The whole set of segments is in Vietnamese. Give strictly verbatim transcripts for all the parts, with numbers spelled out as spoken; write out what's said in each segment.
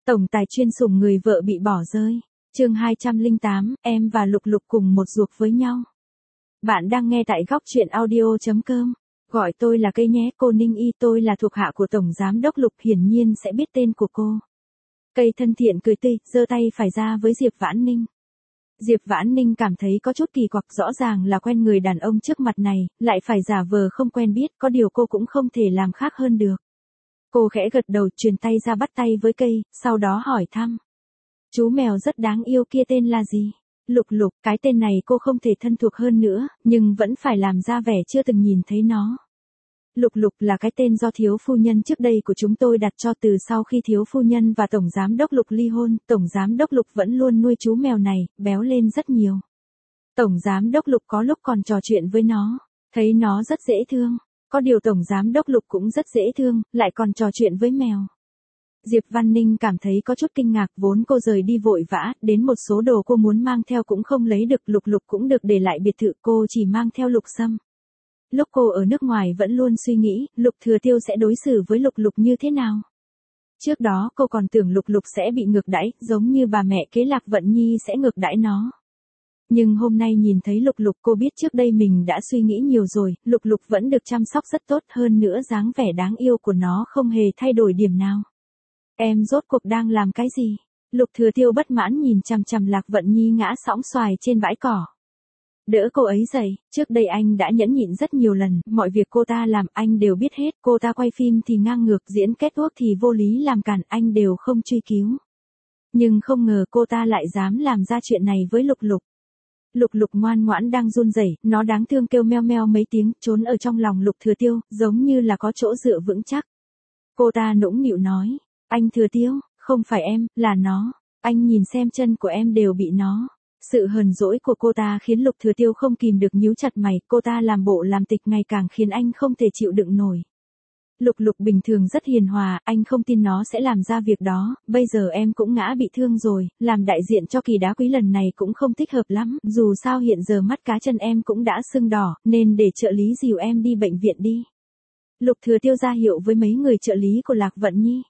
Tổng tài chuyên sủng người vợ bị bỏ rơi. Chương hai trăm lẻ tám, em và Lục Lục cùng một ruột với nhau. Bạn đang nghe tại góc truyện audio chấm com. Gọi tôi là Cây nhé, cô Ninh Y, tôi là thuộc hạ của Tổng Giám đốc Lục, hiển nhiên sẽ biết tên của cô. Cây thân thiện cười tươi, giơ tay phải ra với Diệp Vãn Ninh. Diệp Vãn Ninh cảm thấy có chút kỳ quặc, rõ ràng là quen người đàn ông trước mặt này, lại phải giả vờ không quen biết, có điều cô cũng không thể làm khác hơn được. Cô khẽ gật đầu, truyền tay ra bắt tay với Cây, sau đó hỏi thăm. Chú mèo rất đáng yêu kia tên là gì? Lục Lục, cái tên này cô không thể thân thuộc hơn nữa, nhưng vẫn phải làm ra vẻ chưa từng nhìn thấy nó. Lục Lục là cái tên do thiếu phu nhân trước đây của chúng tôi đặt cho, từ sau khi thiếu phu nhân và Tổng Giám đốc Lục ly hôn, Tổng Giám đốc Lục vẫn luôn nuôi chú mèo này, béo lên rất nhiều. Tổng Giám đốc Lục có lúc còn trò chuyện với nó, thấy nó rất dễ thương. Có điều Tổng Giám đốc Lục cũng rất dễ thương, lại còn trò chuyện với mèo. Diệp Văn Ninh cảm thấy có chút kinh ngạc, vốn cô rời đi vội vã, đến một số đồ cô muốn mang theo cũng không lấy được, Lục Lục cũng được để lại biệt thự, cô chỉ mang theo Lục Sâm. Lúc cô ở nước ngoài vẫn luôn suy nghĩ, Lục Thừa Tiêu sẽ đối xử với Lục Lục như thế nào. Trước đó cô còn tưởng Lục Lục sẽ bị ngược đãi, giống như bà mẹ kế Lạc Vận Nhi sẽ ngược đãi nó. Nhưng hôm nay nhìn thấy Lục Lục, cô biết trước đây mình đã suy nghĩ nhiều rồi, Lục Lục vẫn được chăm sóc rất tốt, hơn nữa dáng vẻ đáng yêu của nó không hề thay đổi điểm nào. Em rốt cuộc đang làm cái gì? Lục Thừa Tiêu bất mãn nhìn chằm chằm Lạc Vận Nhi ngã sõng xoài trên bãi cỏ. Đỡ cô ấy dậy, trước đây anh đã nhẫn nhịn rất nhiều lần, mọi việc cô ta làm anh đều biết hết, cô ta quay phim thì ngang ngược, diễn kết uốc thì vô lý làm cản, anh đều không truy cứu. Nhưng không ngờ cô ta lại dám làm ra chuyện này với Lục Lục. Lục Lục ngoan ngoãn đang run rẩy, nó đáng thương kêu meo meo mấy tiếng, trốn ở trong lòng Lục Thừa Tiêu, giống như là có chỗ dựa vững chắc. Cô ta nũng nịu nói, anh Thừa Tiêu, không phải em, là nó, anh nhìn xem chân của em đều bị nó. Sự hờn dỗi của cô ta khiến Lục Thừa Tiêu không kìm được nhíu chặt mày, cô ta làm bộ làm tịch ngày càng khiến anh không thể chịu đựng nổi. Lục Lục bình thường rất hiền hòa, anh không tin nó sẽ làm ra việc đó, bây giờ em cũng ngã bị thương rồi, làm đại diện cho Kỳ Đá Quý lần này cũng không thích hợp lắm, dù sao hiện giờ mắt cá chân em cũng đã sưng đỏ, nên để trợ lý dìu em đi bệnh viện đi. Lục Thừa Tiêu ra hiệu với mấy người trợ lý của Lạc Vận Nhi.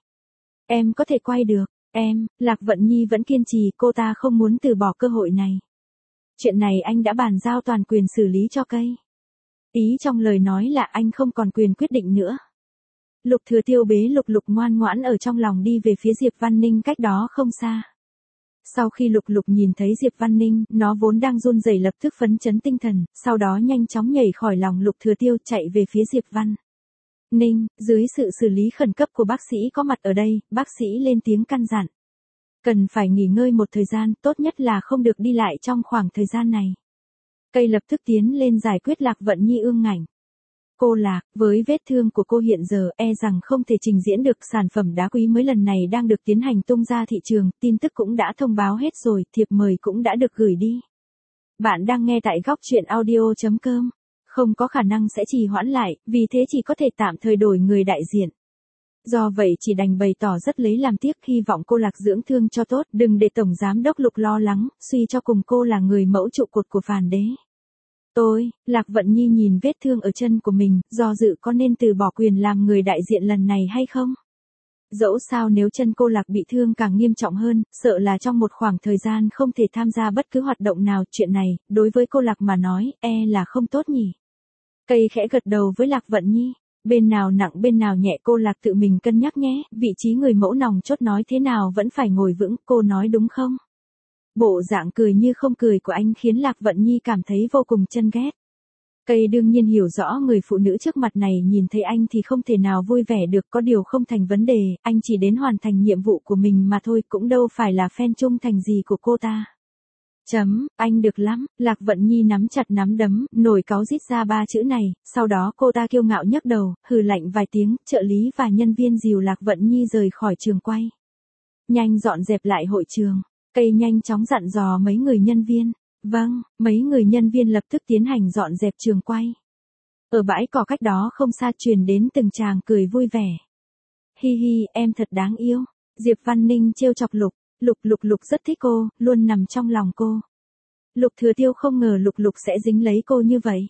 Em có thể quay được, em, Lạc Vận Nhi vẫn kiên trì, cô ta không muốn từ bỏ cơ hội này. Chuyện này anh đã bàn giao toàn quyền xử lý cho Cây. Ý trong lời nói là anh không còn quyền quyết định nữa. Lục Thừa Tiêu bế Lục Lục ngoan ngoãn ở trong lòng đi về phía Diệp Văn Ninh cách đó không xa. Sau khi Lục Lục nhìn thấy Diệp Văn Ninh, nó vốn đang run rẩy lập tức phấn chấn tinh thần, sau đó nhanh chóng nhảy khỏi lòng Lục Thừa Tiêu chạy về phía Diệp Văn Ninh, dưới sự xử lý khẩn cấp của bác sĩ có mặt ở đây, bác sĩ lên tiếng căn dặn. Cần phải nghỉ ngơi một thời gian, tốt nhất là không được đi lại trong khoảng thời gian này. Cây lập tức tiến lên giải quyết Lạc Vận Nhi ương ngạnh. Cô Lạc, với vết thương của cô hiện giờ e rằng không thể trình diễn được, sản phẩm đá quý mới lần này đang được tiến hành tung ra thị trường, tin tức cũng đã thông báo hết rồi, thiệp mời cũng đã được gửi đi. Bạn đang nghe tại góc truyện audio chấm com. Không có khả năng sẽ trì hoãn lại, vì thế chỉ có thể tạm thời đổi người đại diện. Do vậy chỉ đành bày tỏ rất lấy làm tiếc, hy vọng cô Lạc dưỡng thương cho tốt, đừng để Tổng Giám đốc Lục lo lắng, suy cho cùng cô là người mẫu trụ cột của Phàn Đế. Tôi, Lạc Vận Nhi nhìn vết thương ở chân của mình, do dự có nên từ bỏ quyền làm người đại diện lần này hay không? Dẫu sao nếu chân cô Lạc bị thương càng nghiêm trọng hơn, sợ là trong một khoảng thời gian không thể tham gia bất cứ hoạt động nào, chuyện này, đối với cô Lạc mà nói, e là không tốt nhỉ. Cây khẽ gật đầu với Lạc Vận Nhi, bên nào nặng bên nào nhẹ cô Lạc tự mình cân nhắc nhé, vị trí người mẫu nòng chốt nói thế nào vẫn phải ngồi vững, cô nói đúng không? Bộ dạng cười như không cười của anh khiến Lạc Vận Nhi cảm thấy vô cùng chân ghét. Cây đương nhiên hiểu rõ người phụ nữ trước mặt này nhìn thấy anh thì không thể nào vui vẻ được, có điều không thành vấn đề, anh chỉ đến hoàn thành nhiệm vụ của mình mà thôi, cũng đâu phải là fan trung thành gì của cô ta. Chấm, anh được lắm, Lạc Vận Nhi nắm chặt nắm đấm, nổi cáu rít ra ba chữ này, sau đó cô ta kiêu ngạo nhấc đầu, hừ lạnh vài tiếng, trợ lý và nhân viên dìu Lạc Vận Nhi rời khỏi trường quay. Nhanh dọn dẹp lại hội trường. Cây nhanh chóng dặn dò mấy người nhân viên. Vâng, mấy người nhân viên lập tức tiến hành dọn dẹp trường quay. Ở bãi cỏ cách đó không xa truyền đến từng tràng cười vui vẻ. Hi hi, em thật đáng yêu. Diệp Văn Ninh trêu chọc Lục, Lục Lục Lục rất thích cô, luôn nằm trong lòng cô. Lục Thừa Tiêu không ngờ Lục Lục sẽ dính lấy cô như vậy.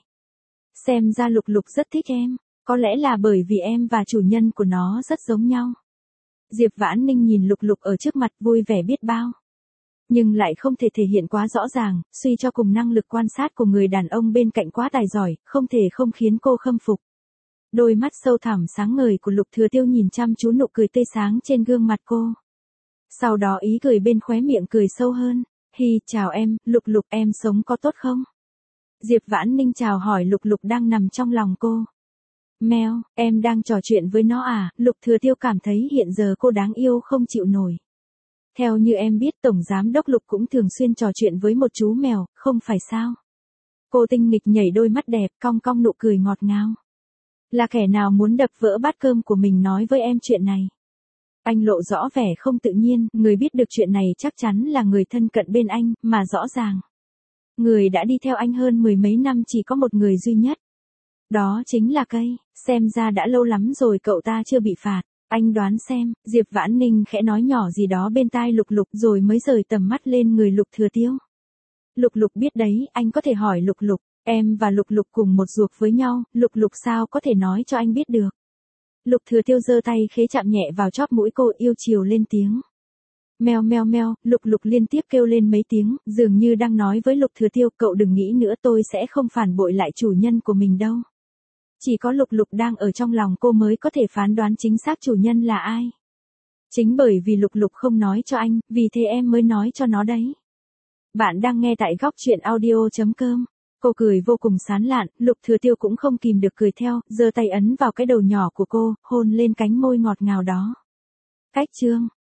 Xem ra Lục Lục rất thích em, có lẽ là bởi vì em và chủ nhân của nó rất giống nhau. Diệp Vãn Ninh nhìn Lục Lục ở trước mặt vui vẻ biết bao. Nhưng lại không thể thể hiện quá rõ ràng, suy cho cùng năng lực quan sát của người đàn ông bên cạnh quá tài giỏi, không thể không khiến cô khâm phục. Đôi mắt sâu thẳm sáng ngời của Lục Thừa Tiêu nhìn chăm chú nụ cười tươi sáng trên gương mặt cô. Sau đó ý cười bên khóe miệng cười sâu hơn. Hi, chào em, Lục Lục, em sống có tốt không? Diệp Vãn Ninh chào hỏi Lục Lục đang nằm trong lòng cô. Mèo, em đang trò chuyện với nó à? Lục Thừa Tiêu cảm thấy hiện giờ cô đáng yêu không chịu nổi. Theo như em biết Tổng Giám Đốc Lục cũng thường xuyên trò chuyện với một chú mèo, không phải sao? Cô tinh nghịch nhảy đôi mắt đẹp, cong cong nụ cười ngọt ngào. Là kẻ nào muốn đập vỡ bát cơm của mình nói với em chuyện này? Anh lộ rõ vẻ không tự nhiên, người biết được chuyện này chắc chắn là người thân cận bên anh, mà rõ ràng. Người đã đi theo anh hơn mười mấy năm chỉ có một người duy nhất. Đó chính là cây, xem ra đã lâu lắm rồi cậu ta chưa bị phạt. Anh đoán xem, Diệp Vãn Ninh khẽ nói nhỏ gì đó bên tai Lục Lục rồi mới rời tầm mắt lên người Lục Thừa Tiêu. Lục Lục biết đấy, anh có thể hỏi Lục Lục, em và Lục Lục cùng một ruột với nhau, Lục Lục sao có thể nói cho anh biết được. Lục Thừa Tiêu giơ tay khế chạm nhẹ vào chóp mũi cô yêu chiều lên tiếng. Meo meo meo, Lục Lục liên tiếp kêu lên mấy tiếng, dường như đang nói với Lục Thừa Tiêu, cậu đừng nghĩ nữa, tôi sẽ không phản bội lại chủ nhân của mình đâu. Chỉ có Lục Lục đang ở trong lòng cô mới có thể phán đoán chính xác chủ nhân là ai. Chính bởi vì Lục Lục không nói cho anh, vì thế em mới nói cho nó đấy. Bạn đang nghe tại góc truyện audio chấm com. Cô cười vô cùng sán lạn, Lục Thừa Tiêu cũng không kìm được cười theo, giơ tay ấn vào cái đầu nhỏ của cô, hôn lên cánh môi ngọt ngào đó. Cách chương